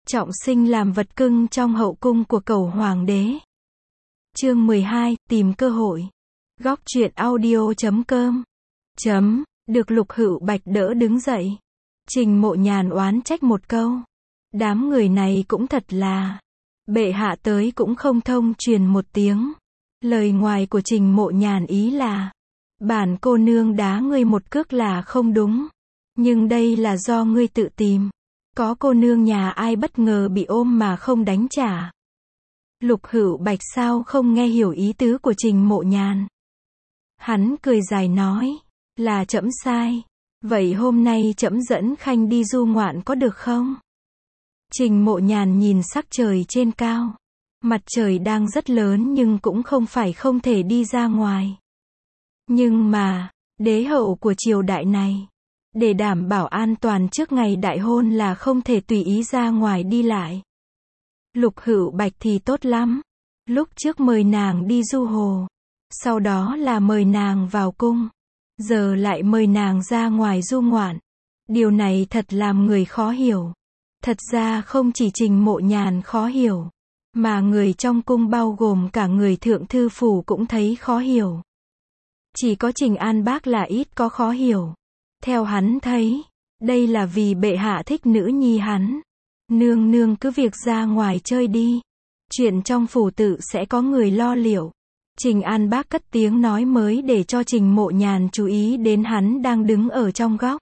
trọng sinh làm vật cưng trong hậu cung của cẩu hoàng đế. Chương 12, tìm cơ hội. Góc truyện audio.com. Được Lục Hữu Bạch đỡ đứng dậy. Trình Mộ Nhàn oán trách một câu. Đám người này cũng thật là. Bệ hạ tới cũng không thông truyền một tiếng. Lời ngoài của Trình Mộ Nhàn ý là. Bản cô nương đá ngươi một cước là không đúng. Nhưng đây là do ngươi tự tìm. Có cô nương nhà ai bất ngờ bị ôm mà không đánh trả. Lục Hữu Bạch sao không nghe hiểu ý tứ của Trình Mộ Nhàn. Hắn cười dài nói, là trẫm sai. Vậy hôm nay trẫm dẫn Khanh đi du ngoạn có được không? Trình Mộ Nhàn nhìn sắc trời trên cao. Mặt trời đang rất lớn nhưng cũng không phải không thể đi ra ngoài. Nhưng mà, đế hậu của triều đại này, để đảm bảo an toàn trước ngày đại hôn là không thể tùy ý ra ngoài đi lại. Lục Hữu Bạch thì tốt lắm. Lúc trước mời nàng đi du hồ. Sau đó là mời nàng vào cung. Giờ lại mời nàng ra ngoài du ngoạn. Điều này thật làm người khó hiểu. Thật ra không chỉ Trình Mộ Nhàn khó hiểu. Mà người trong cung bao gồm cả người thượng thư phủ cũng thấy khó hiểu. Chỉ có Trình An Bác là ít có khó hiểu. Theo hắn thấy, đây là vì bệ hạ thích nữ nhi hắn. Nương nương cứ việc ra ngoài chơi đi. Chuyện trong phủ tự sẽ có người lo liệu. Trình An Bác cất tiếng nói mới để cho Trình Mộ Nhàn chú ý đến hắn đang đứng ở trong góc.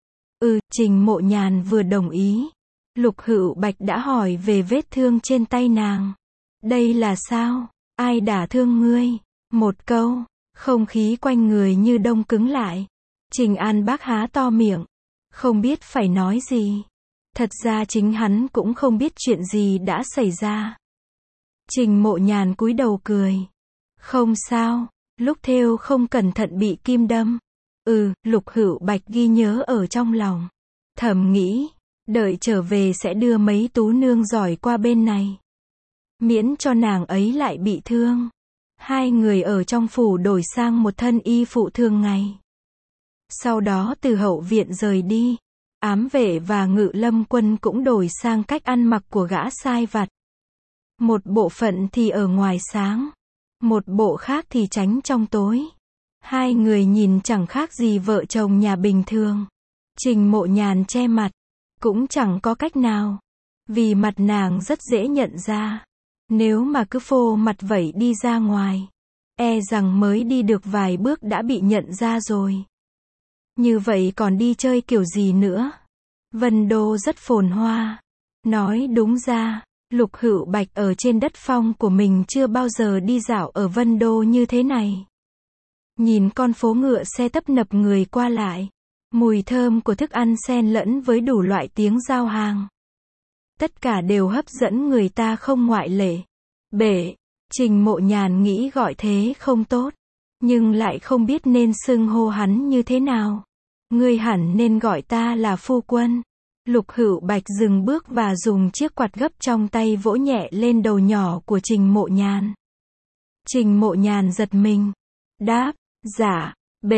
Trình Mộ Nhàn vừa đồng ý. Lục Hữu Bạch đã hỏi về vết thương trên tay nàng. Đây là sao? Ai đả thương ngươi? Một câu, không khí quanh người như đông cứng lại. Trình An Bác há to miệng. Không biết phải nói gì. Thật ra chính hắn cũng không biết chuyện gì đã xảy ra. Trình Mộ Nhàn cúi đầu cười. Không sao, lúc thêu không cẩn thận bị kim đâm. Lục Hữu Bạch ghi nhớ ở trong lòng. Thầm nghĩ, đợi trở về sẽ đưa mấy tú nương giỏi qua bên này. Miễn cho nàng ấy lại bị thương. Hai người ở trong phủ đổi sang một thân y phụ thường ngày. Sau đó từ hậu viện rời đi. Ám vệ và ngự lâm quân cũng đổi sang cách ăn mặc của gã sai vặt. Một bộ phận thì ở ngoài sáng. Một bộ khác thì tránh trong tối. Hai người nhìn chẳng khác gì vợ chồng nhà bình thường. Trình Mộ Nhàn che mặt. Cũng chẳng có cách nào. Vì mặt nàng rất dễ nhận ra. Nếu mà cứ phô mặt vậy đi ra ngoài. E rằng mới đi được vài bước đã bị nhận ra rồi. Như vậy còn đi chơi kiểu gì nữa? Vân Đô rất phồn hoa. Nói đúng ra, Lục Hữu Bạch ở trên đất phong của mình chưa bao giờ đi dạo ở Vân Đô như thế này. Nhìn con phố ngựa xe tấp nập người qua lại. Mùi thơm của thức ăn xen lẫn với đủ loại tiếng giao hàng. Tất cả đều hấp dẫn người ta không ngoại lệ. Trình Mộ Nhàn nghĩ gọi thế không tốt. Nhưng lại không biết nên xưng hô hắn như thế nào. Ngươi hẳn nên gọi ta là phu quân. Lục Hữu Bạch dừng bước và dùng chiếc quạt gấp trong tay vỗ nhẹ lên đầu nhỏ của Trình Mộ Nhàn. Trình Mộ Nhàn giật mình. Đáp, dạ,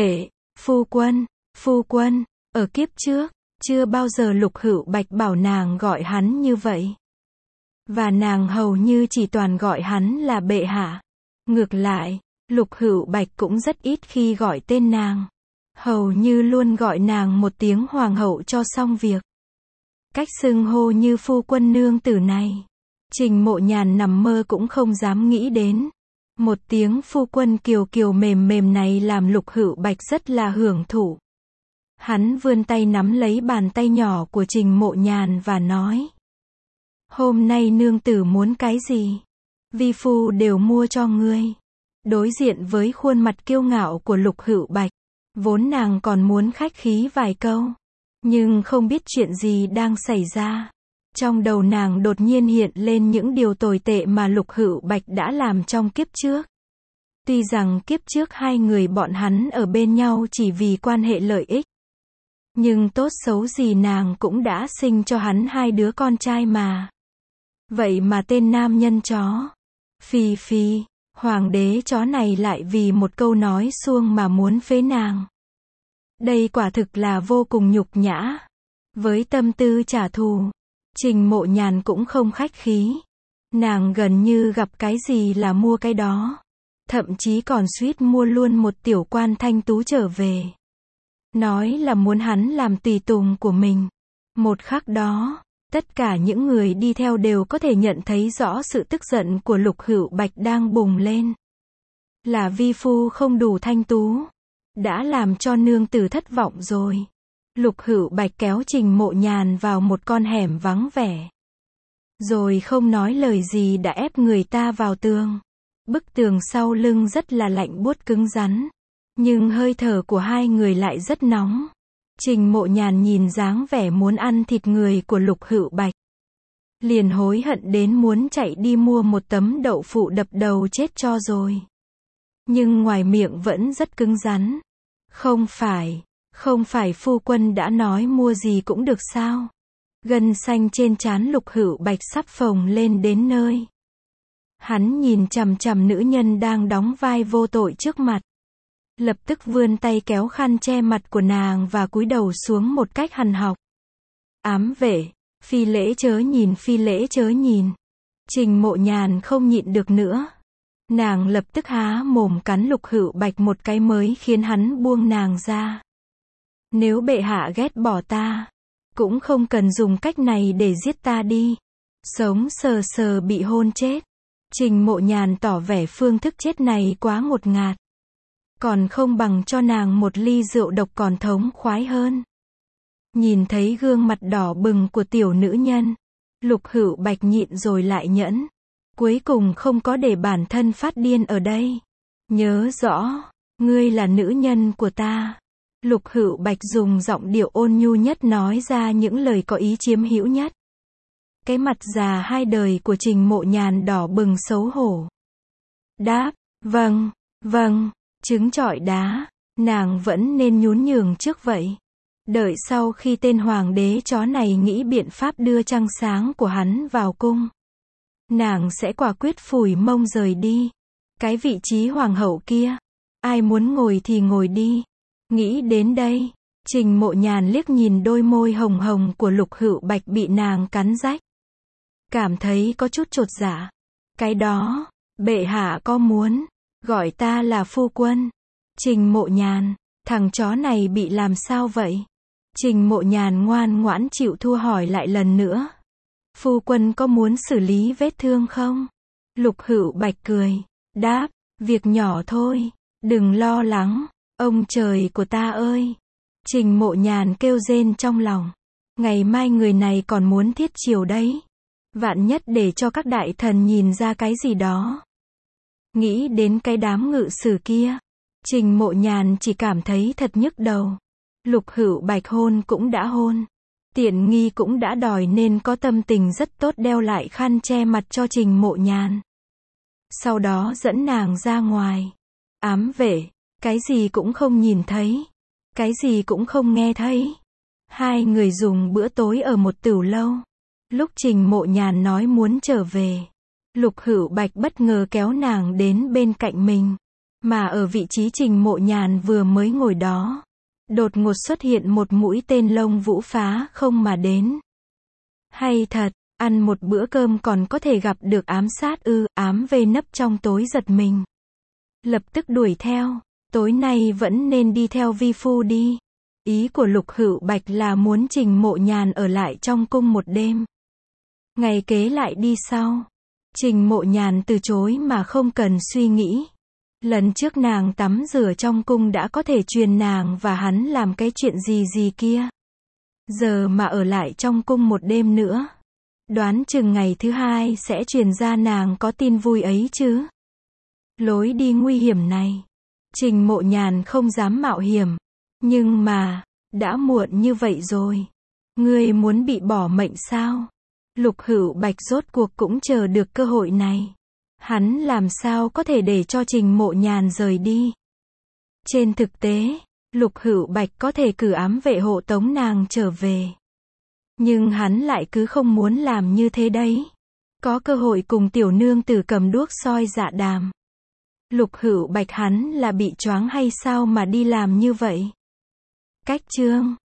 phu quân, ở kiếp trước, chưa bao giờ Lục Hữu Bạch bảo nàng gọi hắn như vậy. Và nàng hầu như chỉ toàn gọi hắn là bệ hạ. Ngược lại, Lục Hữu Bạch cũng rất ít khi gọi tên nàng. Hầu như luôn gọi nàng một tiếng hoàng hậu cho xong việc. Cách xưng hô như phu quân nương tử này, Trình Mộ Nhàn nằm mơ cũng không dám nghĩ đến. Một tiếng phu quân kiều kiều mềm mềm này làm Lục Hữu Bạch rất là hưởng thụ. Hắn vươn tay nắm lấy bàn tay nhỏ của Trình Mộ Nhàn và nói. Hôm nay nương tử muốn cái gì? Vi phu đều mua cho ngươi. Đối diện với khuôn mặt kiêu ngạo của Lục Hữu Bạch, vốn nàng còn muốn khách khí vài câu. Nhưng không biết chuyện gì đang xảy ra. Trong đầu nàng đột nhiên hiện lên những điều tồi tệ mà Lục Hữu Bạch đã làm trong kiếp trước. Tuy rằng kiếp trước hai người bọn hắn ở bên nhau chỉ vì quan hệ lợi ích. Nhưng tốt xấu gì nàng cũng đã sinh cho hắn hai đứa con trai mà. Vậy mà tên nam nhân chó. Phi, hoàng đế chó này lại vì một câu nói suông mà muốn phế nàng. Đây quả thực là vô cùng nhục nhã. Với tâm tư trả thù, Trình Mộ Nhàn cũng không khách khí. Nàng gần như gặp cái gì là mua cái đó. Thậm chí còn suýt mua luôn một tiểu quan thanh tú trở về. Nói là muốn hắn làm tùy tùng của mình. Một khắc đó, tất cả những người đi theo đều có thể nhận thấy rõ sự tức giận của Lục Hữu Bạch đang bùng lên. Là vi phu không đủ thanh tú. Đã làm cho nương tử thất vọng rồi. Lục Hữu Bạch kéo Trình Mộ Nhàn vào một con hẻm vắng vẻ. Rồi không nói lời gì đã ép người ta vào tường. Bức tường sau lưng rất là lạnh buốt cứng rắn. Nhưng hơi thở của hai người lại rất nóng. Trình Mộ Nhàn nhìn dáng vẻ muốn ăn thịt người của Lục Hữu Bạch. Liền hối hận đến muốn chạy đi mua một tấm đậu phụ đập đầu chết cho rồi. Nhưng ngoài miệng vẫn rất cứng rắn. Không phải phu quân đã nói mua gì cũng được sao? Gân xanh trên trán Lục Hữu Bạch sắp phồng lên đến nơi. Hắn nhìn chằm chằm nữ nhân đang đóng vai vô tội trước mặt. Lập tức vươn tay kéo khăn che mặt của nàng và cúi đầu xuống một cách hằn học. Ám vệ, phi lễ chớ nhìn, phi lễ chớ nhìn. Trình Mộ Nhàn không nhịn được nữa. Nàng lập tức há mồm cắn Lục Hữu Bạch một cái mới khiến hắn buông nàng ra. Nếu bệ hạ ghét bỏ ta, cũng không cần dùng cách này để giết ta đi. Sống sờ sờ bị hôn chết. Trình Mộ Nhàn tỏ vẻ phương thức chết này quá ngột ngạt. Còn không bằng cho nàng một ly rượu độc còn thống khoái hơn. Nhìn thấy gương mặt đỏ bừng của tiểu nữ nhân, Lục Hữu Bạch nhịn rồi lại nhẫn. Cuối cùng không có để bản thân phát điên ở đây. Nhớ rõ, ngươi là nữ nhân của ta. Lục Hữu Bạch dùng giọng điệu ôn nhu nhất nói ra những lời có ý chiếm hữu nhất. Cái mặt già hai đời của Trình Mộ Nhàn đỏ bừng xấu hổ. Đáp, vâng, trứng trọi đá, nàng vẫn nên nhún nhường trước vậy. Đợi sau khi tên hoàng đế chó này nghĩ biện pháp đưa trăng sáng của hắn vào cung, nàng sẽ quả quyết phủi mông rời đi. Cái vị trí hoàng hậu kia, ai muốn ngồi thì ngồi đi. Nghĩ đến đây, Trình Mộ Nhàn liếc nhìn đôi môi hồng hồng của Lục Hữu Bạch bị nàng cắn rách. Cảm thấy có chút chột dạ. Cái đó, bệ hạ có muốn gọi ta là phu quân? Trình Mộ Nhàn, thằng chó này bị làm sao vậy? Trình Mộ Nhàn ngoan ngoãn chịu thua hỏi lại lần nữa. Phu quân có muốn xử lý vết thương không? Lục Hữu Bạch cười, đáp, việc nhỏ thôi, đừng lo lắng, ông trời của ta ơi. Trình Mộ Nhàn kêu rên trong lòng. Ngày mai người này còn muốn thiết chiều đấy. Vạn nhất để cho các đại thần nhìn ra cái gì đó. Nghĩ đến cái đám ngự sử kia, Trình Mộ Nhàn chỉ cảm thấy thật nhức đầu. Lục Hữu Bạch hôn cũng đã hôn. Tiện nghi cũng đã đòi nên có tâm tình rất tốt đeo lại khăn che mặt cho Trình Mộ Nhàn. Sau đó dẫn nàng ra ngoài. Ám vệ, cái gì cũng không nhìn thấy. Cái gì cũng không nghe thấy. Hai người dùng bữa tối ở một tửu lâu. Lúc Trình Mộ Nhàn nói muốn trở về, Lục Hữu Bạch bất ngờ kéo nàng đến bên cạnh mình. Mà ở vị trí Trình Mộ Nhàn vừa mới ngồi đó, đột ngột xuất hiện một mũi tên lông vũ phá không mà đến. Hay thật, ăn một bữa cơm còn có thể gặp được ám sát ư? Ám vệ nấp trong tối giật mình. Lập tức đuổi theo, tối nay vẫn nên đi theo vi phu đi. Ý của Lục Hữu Bạch là muốn Trình Mộ Nhàn ở lại trong cung một đêm. Ngày kế lại đi sau. Trình Mộ Nhàn từ chối mà không cần suy nghĩ. Lần trước nàng tắm rửa trong cung đã có thể truyền nàng và hắn làm cái chuyện gì kia. Giờ mà ở lại trong cung một đêm nữa, đoán chừng ngày thứ hai sẽ truyền ra nàng có tin vui ấy chứ. Lối đi nguy hiểm này, Trình Mộ Nhàn không dám mạo hiểm. Nhưng mà, đã muộn như vậy rồi. Ngươi muốn bị bỏ mệnh sao? Lục Hữu Bạch rốt cuộc cũng chờ được cơ hội này. Hắn làm sao có thể để cho Trình Mộ Nhàn rời đi. Trên thực tế, Lục Hữu Bạch có thể cử ám vệ hộ tống nàng trở về. Nhưng hắn lại cứ không muốn làm như thế đấy. Có cơ hội cùng tiểu nương tử cầm đuốc soi dạ đàm. Lục Hữu Bạch hắn là bị choáng hay sao mà đi làm như vậy? Cách chương